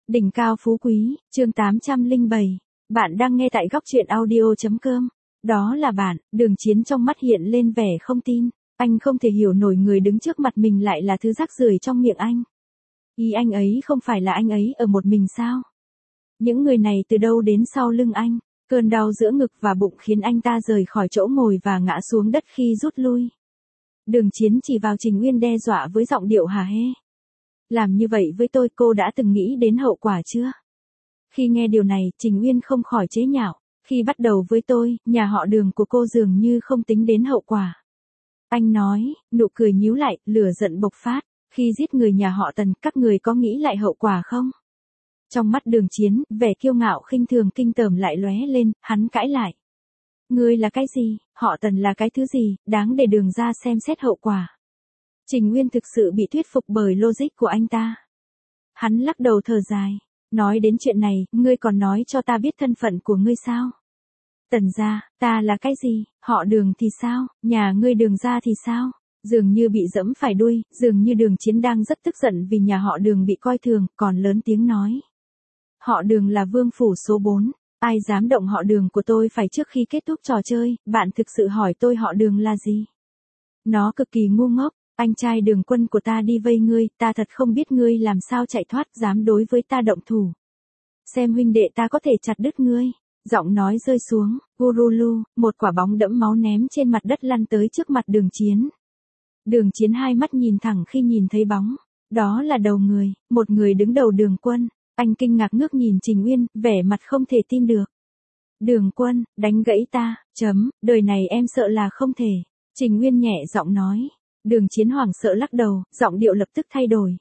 Đỉnh cao phú quý, chương 807. Bạn đang nghe tại góc truyện audio.com. Đó là bạn, Đường Chiến trong mắt hiện lên vẻ không tin. Anh không thể hiểu nổi người đứng trước mặt mình lại là thứ rác rưởi trong miệng anh. Ý anh ấy không phải là anh ấy ở một mình sao? Những người này từ đâu đến sau lưng anh? Cơn đau giữa ngực và bụng khiến anh ta rời khỏi chỗ ngồi và ngã xuống đất khi rút lui. Đường Chiến chỉ vào Trình Uyên đe dọa với giọng điệu hả hê. Làm như vậy với tôi, cô đã từng nghĩ đến hậu quả chưa? Khi nghe điều này, Trình Uyên không khỏi chế nhạo. Khi bắt đầu với tôi, nhà họ Đường của cô dường như không tính đến hậu quả. Anh nói, nụ cười nhíu lại, lửa giận bộc phát. Khi giết người nhà họ Tần, các người có nghĩ lại hậu quả không? Trong mắt Đường Chiến, vẻ kiêu ngạo khinh thường kinh tởm lại lóe lên, hắn cãi lại. Ngươi là cái gì, họ Tần là cái thứ gì, đáng để Đường ra xem xét hậu quả. Trình Nguyên thực sự bị thuyết phục bởi logic của anh ta. Hắn lắc đầu thở dài. Nói đến chuyện này, ngươi còn nói cho ta biết thân phận của ngươi sao? Tần gia, ta là cái gì, họ Đường thì sao, nhà ngươi Đường gia thì sao? Dường như bị dẫm phải đuôi, dường như Đường Chiến đang rất tức giận vì nhà họ Đường bị coi thường, còn lớn tiếng nói. Họ Đường là vương phủ số 4, ai dám động họ Đường của tôi phải trước khi kết thúc trò chơi, bạn thực sự hỏi tôi họ Đường là gì? Nó cực kỳ ngu ngốc. Anh trai Đường Quân của ta đi vây ngươi, ta thật không biết ngươi làm sao chạy thoát, dám đối với ta động thủ. Xem huynh đệ ta có thể chặt đứt ngươi. Giọng nói rơi xuống, gurulu, một quả bóng đẫm máu ném trên mặt đất lăn tới trước mặt Đường Chiến. Đường Chiến hai mắt nhìn thẳng khi nhìn thấy bóng. Đó là đầu người, một người đứng đầu Đường Quân. Anh kinh ngạc ngước nhìn Trình Uyên, vẻ mặt không thể tin được. Đường Quân, đánh gãy ta, đời này em sợ là không thể. Trình Uyên nhẹ giọng nói. Đường Chiến hoảng sợ lắc đầu, giọng điệu lập tức thay đổi.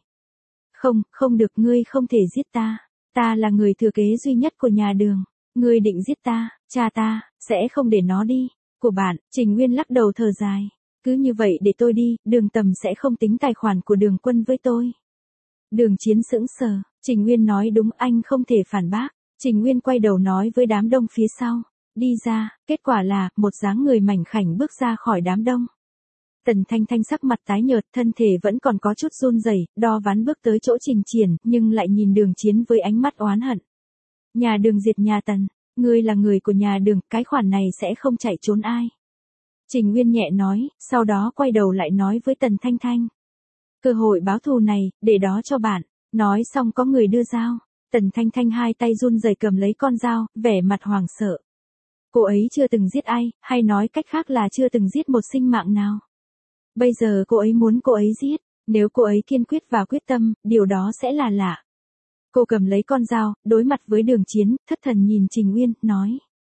Không được, ngươi không thể giết ta. Ta là người thừa kế duy nhất của nhà Đường. Ngươi định giết ta, cha ta, sẽ không để nó đi. Của bạn, Trình Nguyên lắc đầu thở dài. Cứ như vậy để tôi đi, Đường Tầm sẽ không tính tài khoản của Đường Quân với tôi. Đường Chiến sững sờ, Trình Nguyên nói đúng, anh không thể phản bác. Trình Nguyên quay đầu nói với đám đông phía sau. Đi ra, kết quả là, một dáng người mảnh khảnh bước ra khỏi đám đông. Tần Thanh Thanh sắc mặt tái nhợt, thân thể vẫn còn có chút run rẩy, đo ván bước tới chỗ Trình Triển, nhưng lại nhìn Đường Chiến với ánh mắt oán hận. Nhà Đường diệt nhà Tần, ngươi là người của nhà Đường, cái khoản này sẽ không chạy trốn ai. Trình Nguyên nhẹ nói, sau đó quay đầu lại nói với Tần Thanh Thanh. Cơ hội báo thù này, để đó cho bạn. Nói xong có người đưa dao. Tần Thanh Thanh hai tay run rẩy cầm lấy con dao, vẻ mặt hoảng sợ. Cô ấy chưa từng giết ai, hay nói cách khác là chưa từng giết một sinh mạng nào. Bây giờ cô ấy muốn cô ấy giết, nếu cô ấy kiên quyết và quyết tâm, điều đó sẽ là lạ. Cô cầm lấy con dao, đối mặt với Đường Chiến, thất thần nhìn Trình Nguyên, nói.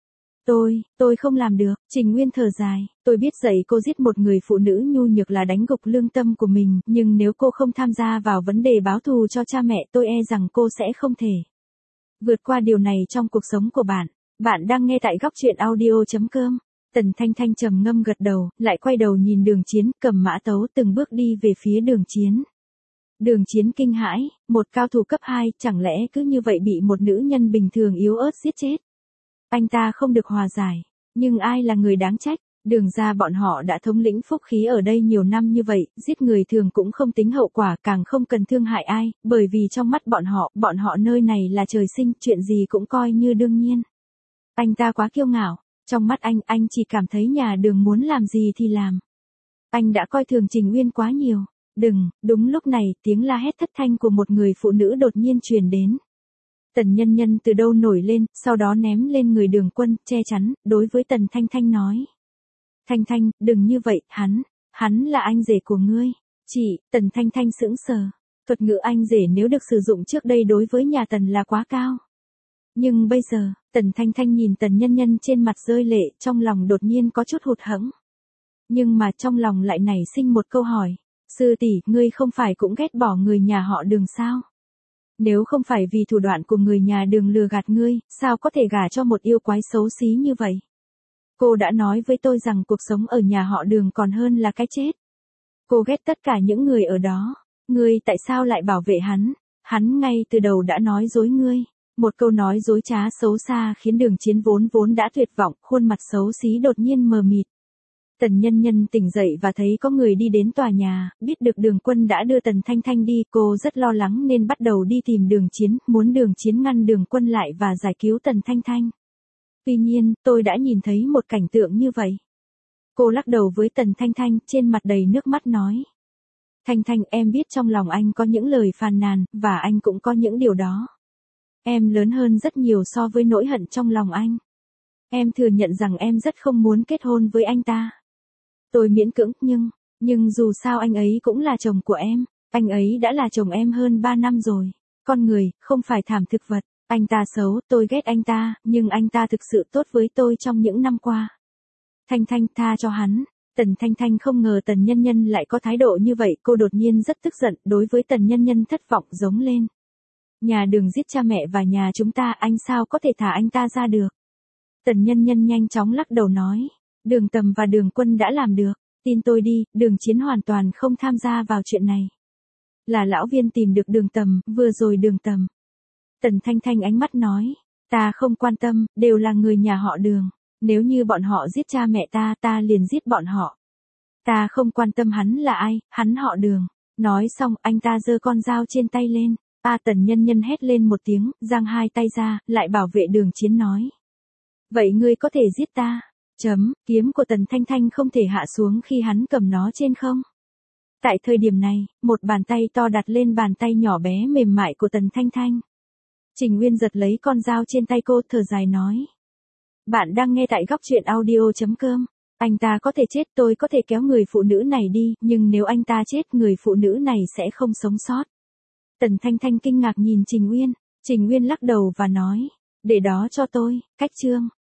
Tôi không làm được, Trình Nguyên thở dài, tôi biết dạy cô giết một người phụ nữ nhu nhược là đánh gục lương tâm của mình, nhưng nếu cô không tham gia vào vấn đề báo thù cho cha mẹ, tôi e rằng cô sẽ không thể vượt qua điều này trong cuộc sống của bạn. Bạn đang nghe tại góc truyện audio.com. Tần Thanh Thanh trầm ngâm gật đầu, lại quay đầu nhìn Đường Chiến, cầm mã tấu từng bước đi về phía Đường Chiến. Đường Chiến kinh hãi, một cao thủ cấp 2, chẳng lẽ cứ như vậy bị một nữ nhân bình thường yếu ớt giết chết. Anh ta không được hòa giải, nhưng ai là người đáng trách? Đường ra bọn họ đã thống lĩnh phúc khí ở đây nhiều năm như vậy, giết người thường cũng không tính hậu quả, càng không cần thương hại ai, bởi vì trong mắt bọn họ nơi này là trời sinh, chuyện gì cũng coi như đương nhiên. Anh ta quá kiêu ngạo. Trong mắt anh chỉ cảm thấy nhà Đường muốn làm gì thì làm. Anh đã coi thường Trình Uyên quá nhiều. Đúng lúc này, tiếng la hét thất thanh của một người phụ nữ đột nhiên truyền đến. Tần Nhân Nhân từ đâu nổi lên, sau đó ném lên người Đường Quân, che chắn, đối với Tần Thanh Thanh nói. Thanh Thanh, đừng như vậy, hắn là anh rể của ngươi. Chị, Tần Thanh Thanh sững sờ. Thuật ngữ anh rể nếu được sử dụng trước đây đối với nhà Tần là quá cao. Nhưng bây giờ, Tần Thanh Thanh nhìn Tần Nhân Nhân trên mặt rơi lệ, trong lòng đột nhiên có chút hụt hẫng. Nhưng mà trong lòng lại nảy sinh một câu hỏi. Sư tỷ, ngươi không phải cũng ghét bỏ người nhà họ Đường sao? Nếu không phải vì thủ đoạn của người nhà Đường lừa gạt ngươi, sao có thể gả cho một yêu quái xấu xí như vậy? Cô đã nói với tôi rằng cuộc sống ở nhà họ Đường còn hơn là cái chết. Cô ghét tất cả những người ở đó. Ngươi tại sao lại bảo vệ hắn? Hắn ngay từ đầu đã nói dối ngươi. Một câu nói dối trá xấu xa khiến Đường Chiến vốn đã tuyệt vọng, khuôn mặt xấu xí đột nhiên mờ mịt. Tần Nhân Nhân tỉnh dậy và thấy có người đi đến tòa nhà, biết được Đường Quân đã đưa Tần Thanh Thanh đi, cô rất lo lắng nên bắt đầu đi tìm Đường Chiến, muốn Đường Chiến ngăn Đường Quân lại và giải cứu Tần Thanh Thanh. Tuy nhiên, tôi đã nhìn thấy một cảnh tượng như vậy. Cô lắc đầu với Tần Thanh Thanh, trên mặt đầy nước mắt nói. Thanh Thanh, em biết trong lòng anh có những lời phàn nàn, và anh cũng có những điều đó. Em lớn hơn rất nhiều so với nỗi hận trong lòng anh. Em thừa nhận rằng em rất không muốn kết hôn với anh ta. Tôi miễn cưỡng, nhưng dù sao anh ấy cũng là chồng của em. Anh ấy đã là chồng em hơn 3 năm rồi. Con người, không phải thảm thực vật. Anh ta xấu, tôi ghét anh ta, nhưng anh ta thực sự tốt với tôi trong những năm qua. Thanh Thanh, tha cho hắn. Tần Thanh Thanh không ngờ Tần Nhân Nhân lại có thái độ như vậy, cô đột nhiên rất tức giận, đối với Tần Nhân Nhân thất vọng giống lên. Nhà Đường giết cha mẹ và nhà chúng ta, anh sao có thể thả anh ta ra được? Tần Nhân Nhân nhanh chóng lắc đầu nói. Đường Tầm và Đường Quân đã làm được. Tin tôi đi, Đường Chiến hoàn toàn không tham gia vào chuyện này. Là lão viên tìm được Đường Tầm, vừa rồi Đường Tầm. Tần Thanh Thanh ánh mắt nói. Ta không quan tâm, đều là người nhà họ Đường. Nếu như bọn họ giết cha mẹ ta, ta liền giết bọn họ. Ta không quan tâm hắn là ai, hắn họ Đường. Nói xong, anh ta giơ con dao trên tay lên. Tần Nhân Nhân hét lên một tiếng, giang hai tay ra, lại bảo vệ Đường Chiến nói. Vậy ngươi có thể giết ta? Kiếm của Tần Thanh Thanh không thể hạ xuống khi hắn cầm nó trên không. Tại thời điểm này, một bàn tay to đặt lên bàn tay nhỏ bé mềm mại của Tần Thanh Thanh. Trình Uyên giật lấy con dao trên tay cô, thở dài nói. Bạn đang nghe tại góc truyện audio.com. Anh ta có thể chết, tôi có thể kéo người phụ nữ này đi, nhưng nếu anh ta chết, người phụ nữ này sẽ không sống sót. Tần Thanh Thanh kinh ngạc nhìn Trình Uyên. Trình Uyên lắc đầu và nói. Để đó cho tôi, cách chương.